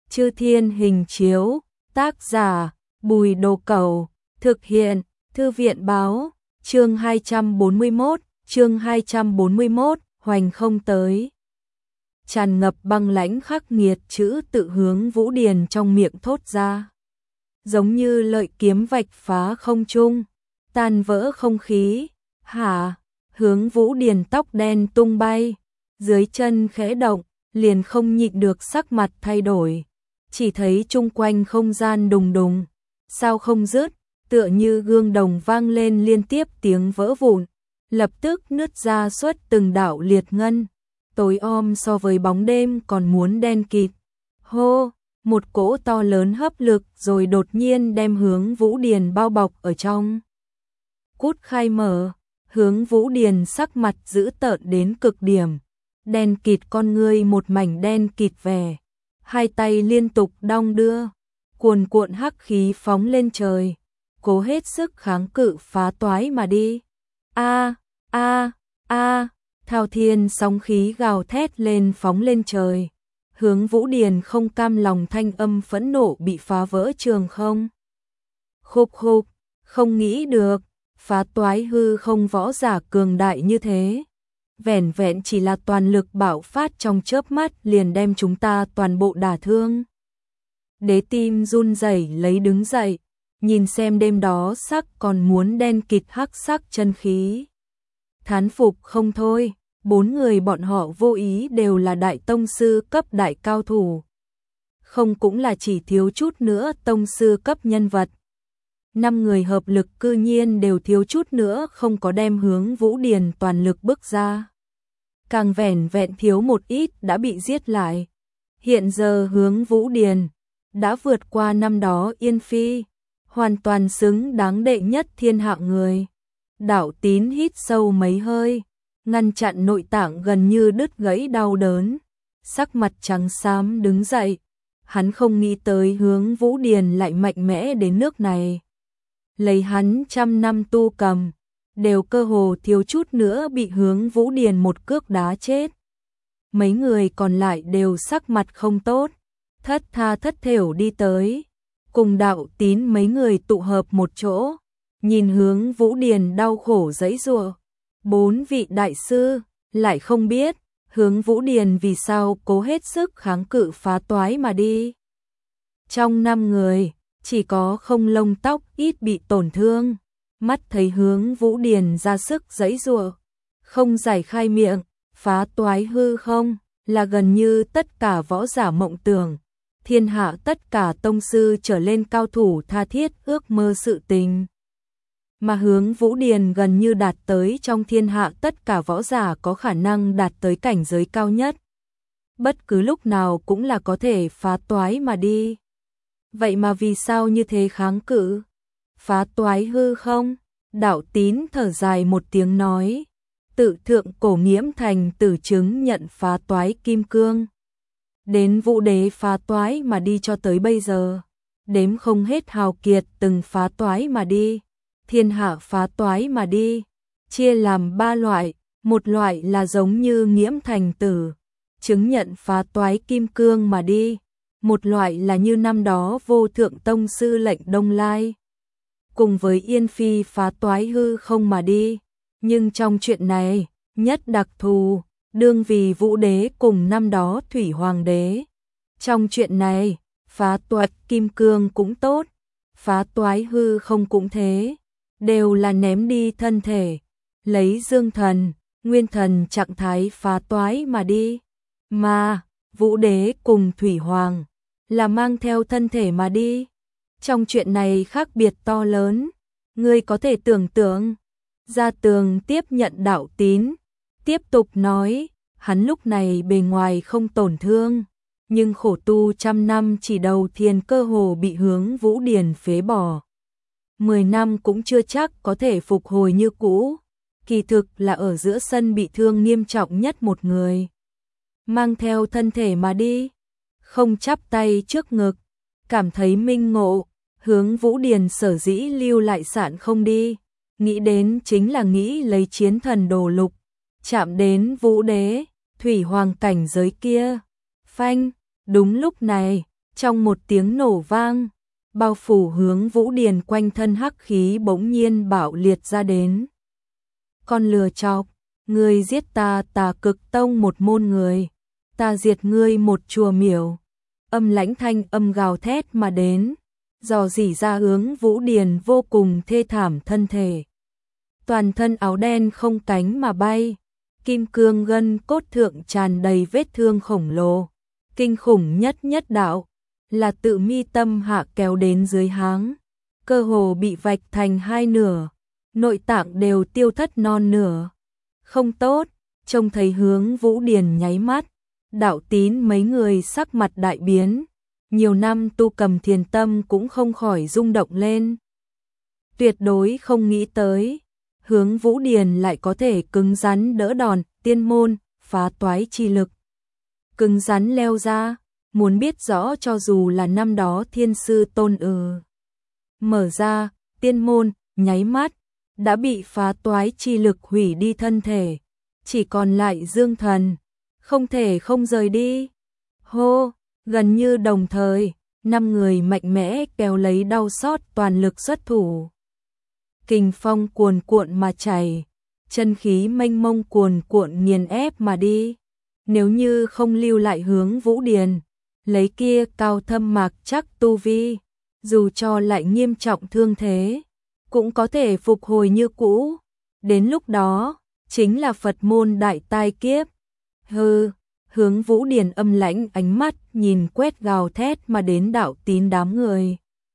Chư Thiên Hình Chiếu, tác giả, Bùi Đồ Cẩu, thực hiện, Thư viện báo, chương 241, hoành không tới. Tràn ngập băng lãnh khắc nghiệt chữ tự Hướng Vũ Điền trong miệng thốt ra. Giống như lợi kiếm vạch phá không trung, tan vỡ không khí, hả? Hướng Vũ Điền tóc đen tung bay, dưới chân khẽ động, liền không nhịn được sắc mặt thay đổi. Chỉ thấy chung quanh không gian đùng đùng, sao không dứt, tựa như gương đồng vang lên liên tiếp tiếng vỡ vụn, lập tức nứt ra xuất từng đạo liệt ngân, tối om so với bóng đêm còn muốn đen kịt. Hô, một cỗ to lớn hấp lực rồi đột nhiên đem Hướng Vũ Điền bao bọc ở trong. Cút khai mở, Hướng Vũ Điền sắc mặt dữ tợn đến cực điểm, đen kịt con ngươi một mảnh đen kịt vẻ, hai tay liên tục đong đưa, cuồn cuộn hắc khí phóng lên trời, cố hết sức kháng cự phá toái mà đi. A a a, thao thiên sóng khí gào thét lên phóng lên trời. Hướng Vũ Điền không cam lòng thanh âm phẫn nộ bị phá vỡ trường không. Khục khục, không nghĩ được, phá toái hư không võ giả cường đại như thế. Vẻn vẹn chỉ là toàn lực bạo phát trong chớp mắt liền đem chúng ta toàn bộ đả thương. Đế tim run rẩy lấy đứng dậy, nhìn xem đêm đó sắc còn muốn đen kịt hắc sắc chân khí. Thán phục không thôi, 4 người bọn họ vô ý đều là đại tông sư cấp đại cao thủ. Không cũng là chỉ thiếu chút nữa tông sư cấp nhân vật. 5 người hợp lực cư nhiên đều thiếu chút nữa không có đem Hướng Vũ Điền toàn lực bức ra. Càng vẻn vẹn thiếu một ít đã bị giết lại. Hiện giờ Hướng Vũ Điền đã vượt qua năm đó Yên Phi, hoàn toàn xứng đáng đệ nhất thiên hạ người. Đạo Tín hít sâu mấy hơi, ngăn chặn nội tạng gần như đứt gãy đau đớn, sắc mặt trắng xám đứng dậy. Hắn không nghĩ tới Hướng Vũ Điền lại mạnh mẽ đến nước này. Lấy hắn trăm năm tu cầm, đều cơ hồ thiếu chút nữa bị Hướng Vũ Điền một cước đá chết. Mấy người còn lại đều sắc mặt không tốt, thất tha thất thểu đi tới, cùng Đạo Tín mấy người tụ hợp một chỗ, nhìn Hướng Vũ Điền đau khổ giãy giụa. 4 vị đại sư lại không biết Hướng Vũ Điền vì sao cố hết sức kháng cự phá toái mà đi. Trong 5 người, chỉ có Không Lông Tóc ít bị tổn thương, mắt thấy Hướng Vũ Điền ra sức giãy giụa, không giải khai miệng, phá toái hư không, là gần như tất cả võ giả mộng tưởng, thiên hạ tất cả tông sư trở lên cao thủ tha thiết ước mơ sự tình. Mà Hướng Vũ Điền gần như đạt tới trong thiên hạ tất cả võ giả có khả năng đạt tới cảnh giới cao nhất. Bất cứ lúc nào cũng là có thể phá toái mà đi. Vậy mà vì sao như thế kháng cự? Phá toái hư không? Đạo Tín thở dài một tiếng nói. Tự thượng cổ Nghiễm Thành tử chứng nhận phá toái kim cương. Đến Vũ Đế phá toái mà đi cho tới bây giờ. Đếm không hết hào kiệt từng phá toái mà đi. Thiên hạ phá toái mà đi. Chia làm 3 loại. Một loại là giống như Nghiễm Thành tử, chứng nhận phá toái kim cương mà đi. Một loại là như năm đó vô thượng tông sư Lệnh Đông Lai, cùng với Yên Phi phá toái hư không mà đi. Nhưng trong chuyện này, nhất đặc thù, đương vì Vũ Đế cùng năm đó Thủy Hoàng đế. Trong chuyện này, phá toái kim cương cũng tốt, phá toái hư không cũng thế, đều là ném đi thân thể, lấy dương thần, nguyên thần trạng thái phá toái mà đi. Mà, Vũ Đế cùng Thủy Hoàng là mang theo thân thể mà đi. Trong chuyện này khác biệt to lớn, ngươi có thể tưởng tượng. Gia Tường tiếp nhận Đạo Tín, tiếp tục nói, hắn lúc này bề ngoài không tổn thương, nhưng khổ tu trăm năm chỉ đầu thiền cơ hồ bị Hướng Vũ Điền phế bỏ. 10 năm cũng chưa chắc có thể phục hồi như cũ, kỳ thực là ở giữa sân bị thương nghiêm trọng nhất một người. Mang theo thân thể mà đi, không chắp tay trước ngực, cảm thấy minh ngộ, Hướng Vũ Điền sở dĩ lưu lại sạn không đi, nghĩ đến chính là nghĩ lấy chiến thần đồ lục, chạm đến Vũ Đế, Thủy Hoàng cảnh giới kia. Phanh, đúng lúc này, Trong một tiếng nổ vang, bao phủ Hướng Vũ Điền quanh thân hắc khí bỗng nhiên bạo liệt ra đến. Con lừa chọc, ngươi giết ta Tà Cực Tông một môn người, ta diệt ngươi một chùa miểu. Âm lãnh thanh âm gào thét mà đến, dò dỉ ra Hướng Vũ Điền vô cùng thê thảm thân thể. Toàn thân áo đen không cánh mà bay, kim cương gân cốt thượng tràn đầy vết thương khổng lồ, kinh khủng nhất đạo, là tự mi tâm hạ kéo đến dưới háng, cơ hồ bị vạch thành hai nửa, nội tạng đều tiêu thất non nửa. Không tốt, trông thấy Hướng Vũ Điền nháy mắt, Đạo Tín mấy người sắc mặt đại biến, nhiều năm tu cầm thiền tâm cũng không khỏi rung động lên. Tuyệt đối không nghĩ tới, Hướng Vũ Điền lại có thể cứng rắn đỡ đòn, tiên môn, phá toái chi lực. Cứng rắn leo ra, muốn biết rõ cho dù là năm đó thiên sư tôn mở ra, tiên môn, nháy mắt, đã bị phá toái chi lực hủy đi thân thể, chỉ còn lại dương thần, không thể không rời đi. Hô, gần như đồng thời, 5 người mạnh mẽ kéo lấy đau xót toàn lực xuất thủ. Kình phong cuồn cuộn mà chảy, chân khí mênh mông cuồn cuộn nghiền ép mà đi. Nếu như không lưu lại Hướng Vũ Điền, lấy kia cao thâm mạc chắc tu vi, dù cho lại nghiêm trọng thương thế, cũng có thể phục hồi như cũ. Đến lúc đó, chính là Phật môn đại tai kiếp. Hừ, Hướng Vũ Điền âm lãnh ánh mắt nhìn quét gào thét mà đến Đạo Tín đám người.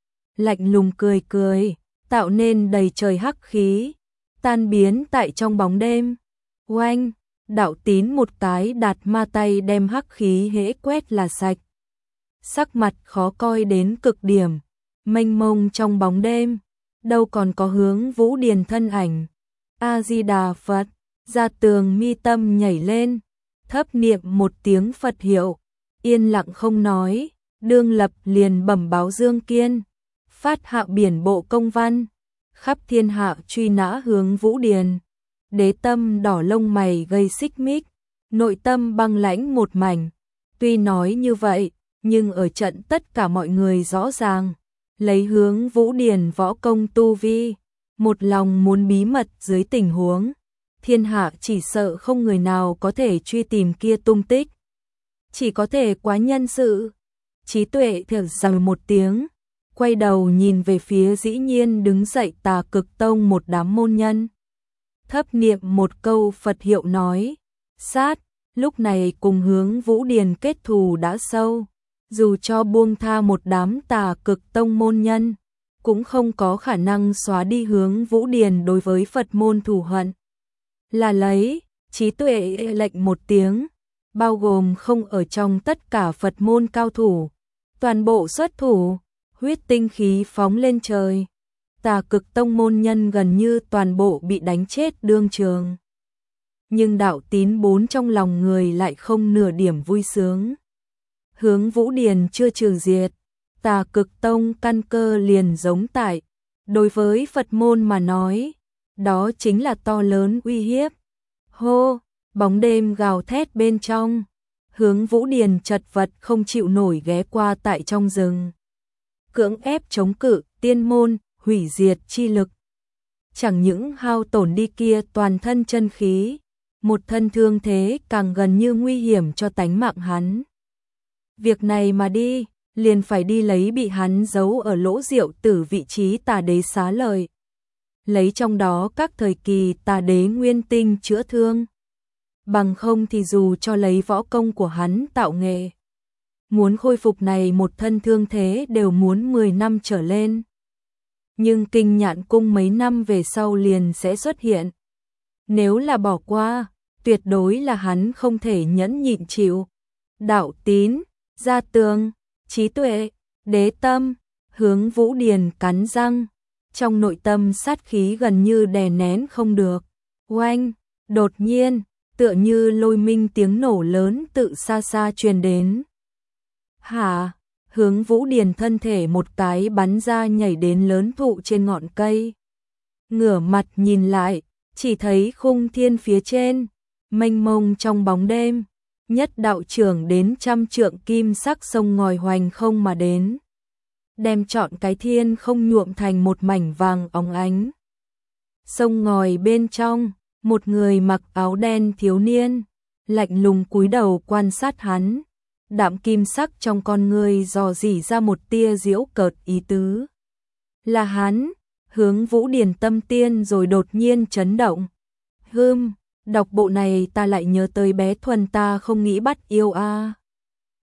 Lạnh lùng cười cười, tạo nên đầy trời hắc khí, tan biến tại trong bóng đêm. Oanh, Đạo Tín một cái đạt ma tay đem hắc khí hễ quét là sạch. Sắc mặt khó coi đến cực điểm, mênh mông trong bóng đêm, đâu còn có Hướng Vũ Điền thân ảnh. A Di Đà Phật, Gia Tường mi tâm nhảy lên, thấp niệm một tiếng Phật hiệu, yên lặng không nói, đương lập liền bẩm báo Dương Kiên, phát hạ biển bộ công văn, khắp thiên hạ truy nã Hướng Vũ Điền. Đế Tâm đỏ lông mày gây xích mích, nội tâm băng lãnh một mảnh. Tuy nói như vậy, nhưng ở trận tất cả mọi người rõ ràng, lấy Hướng Vũ Điền võ công tu vi, một lòng muốn bí mật dưới tình huống, thiên hạ chỉ sợ không người nào có thể truy tìm kia tung tích. Chỉ có thể quá nhân sự. Trí Tuệ thở dài một tiếng, quay đầu nhìn về phía dĩ nhiên đứng dậy Tà Cực Tông một đám môn nhân. Thấp niệm một câu Phật hiệu nói, sát, lúc này cùng Hướng Vũ Điền kết thù đã sâu, dù cho buông tha một đám Tà Cực Tông môn nhân, cũng không có khả năng xóa đi Hướng Vũ Điền đối với Phật môn thù hận. Là lấy, Trí Tuệ lệnh một tiếng, bao gồm không ở trong tất cả Phật môn cao thủ, toàn bộ xuất thủ, huyết tinh khí phóng lên trời. Tà Cực Tông môn nhân gần như toàn bộ bị đánh chết đương trường. Nhưng Đạo Tín 4 trong lòng người lại không nửa điểm vui sướng. Hướng Vũ Điền chưa trừ diệt, Tà Cực Tông căn cơ liền giống tại. Đối với Phật môn mà nói, đó chính là to lớn uy hiếp. Hô, bóng đêm gào thét bên trong. Hướng Vũ Điền chật vật không chịu nổi ghé qua tại trong rừng. Cưỡng ép chống cự, tiên môn, hủy diệt chi lực. Chẳng những hao tổn đi kia toàn thân chân khí, một thân thương thế càng gần như nguy hiểm cho tánh mạng hắn. Việc này mà đi, liền phải đi lấy bị hắn giấu ở lỗ Diệu Tử vị trí Tà Đế xá lợi. Lấy trong đó các thời kỳ Tà Đế nguyên tinh chữa thương. Bằng không thì dù cho lấy võ công của hắn tạo nghệ, muốn khôi phục này một thân thương thế đều muốn 10 năm trở lên. Nhưng Kinh Nhạn Cung mấy năm về sau liền sẽ xuất hiện. Nếu là bỏ qua, tuyệt đối là hắn không thể nhẫn nhịn chịu. Đạo Tín, Gia Tường, Trí Tuệ, Đế Tâm, Hướng Vũ Điền cắn răng, trong nội tâm sát khí gần như đè nén không được. Oanh, đột nhiên, tựa như lôi minh tiếng nổ lớn tự xa xa truyền đến. Hả? Hướng Vũ Điền thân thể một cái bắn ra nhảy đến lớn thụ trên ngọn cây. Ngửa mặt nhìn lại, chỉ thấy khung thiên phía trên, mênh mông trong bóng đêm, nhất đạo trưởng đến 100 trượng kim sắc sông ngòi hoành không mà đến, đem trọn cái thiên không nhuộm thành một mảnh vàng óng ánh. Sông ngòi bên trong, một người mặc áo đen thiếu niên, lạnh lùng cúi đầu quan sát hắn, đạm kim sắc trong con người dò dỉ ra một tia giễu cợt ý tứ. Là hắn, Hướng Vũ Điền tâm tiên rồi đột nhiên chấn động. Đọc bộ này ta lại nhớ tới bé Thuần ta không nghĩ bắt yêu a.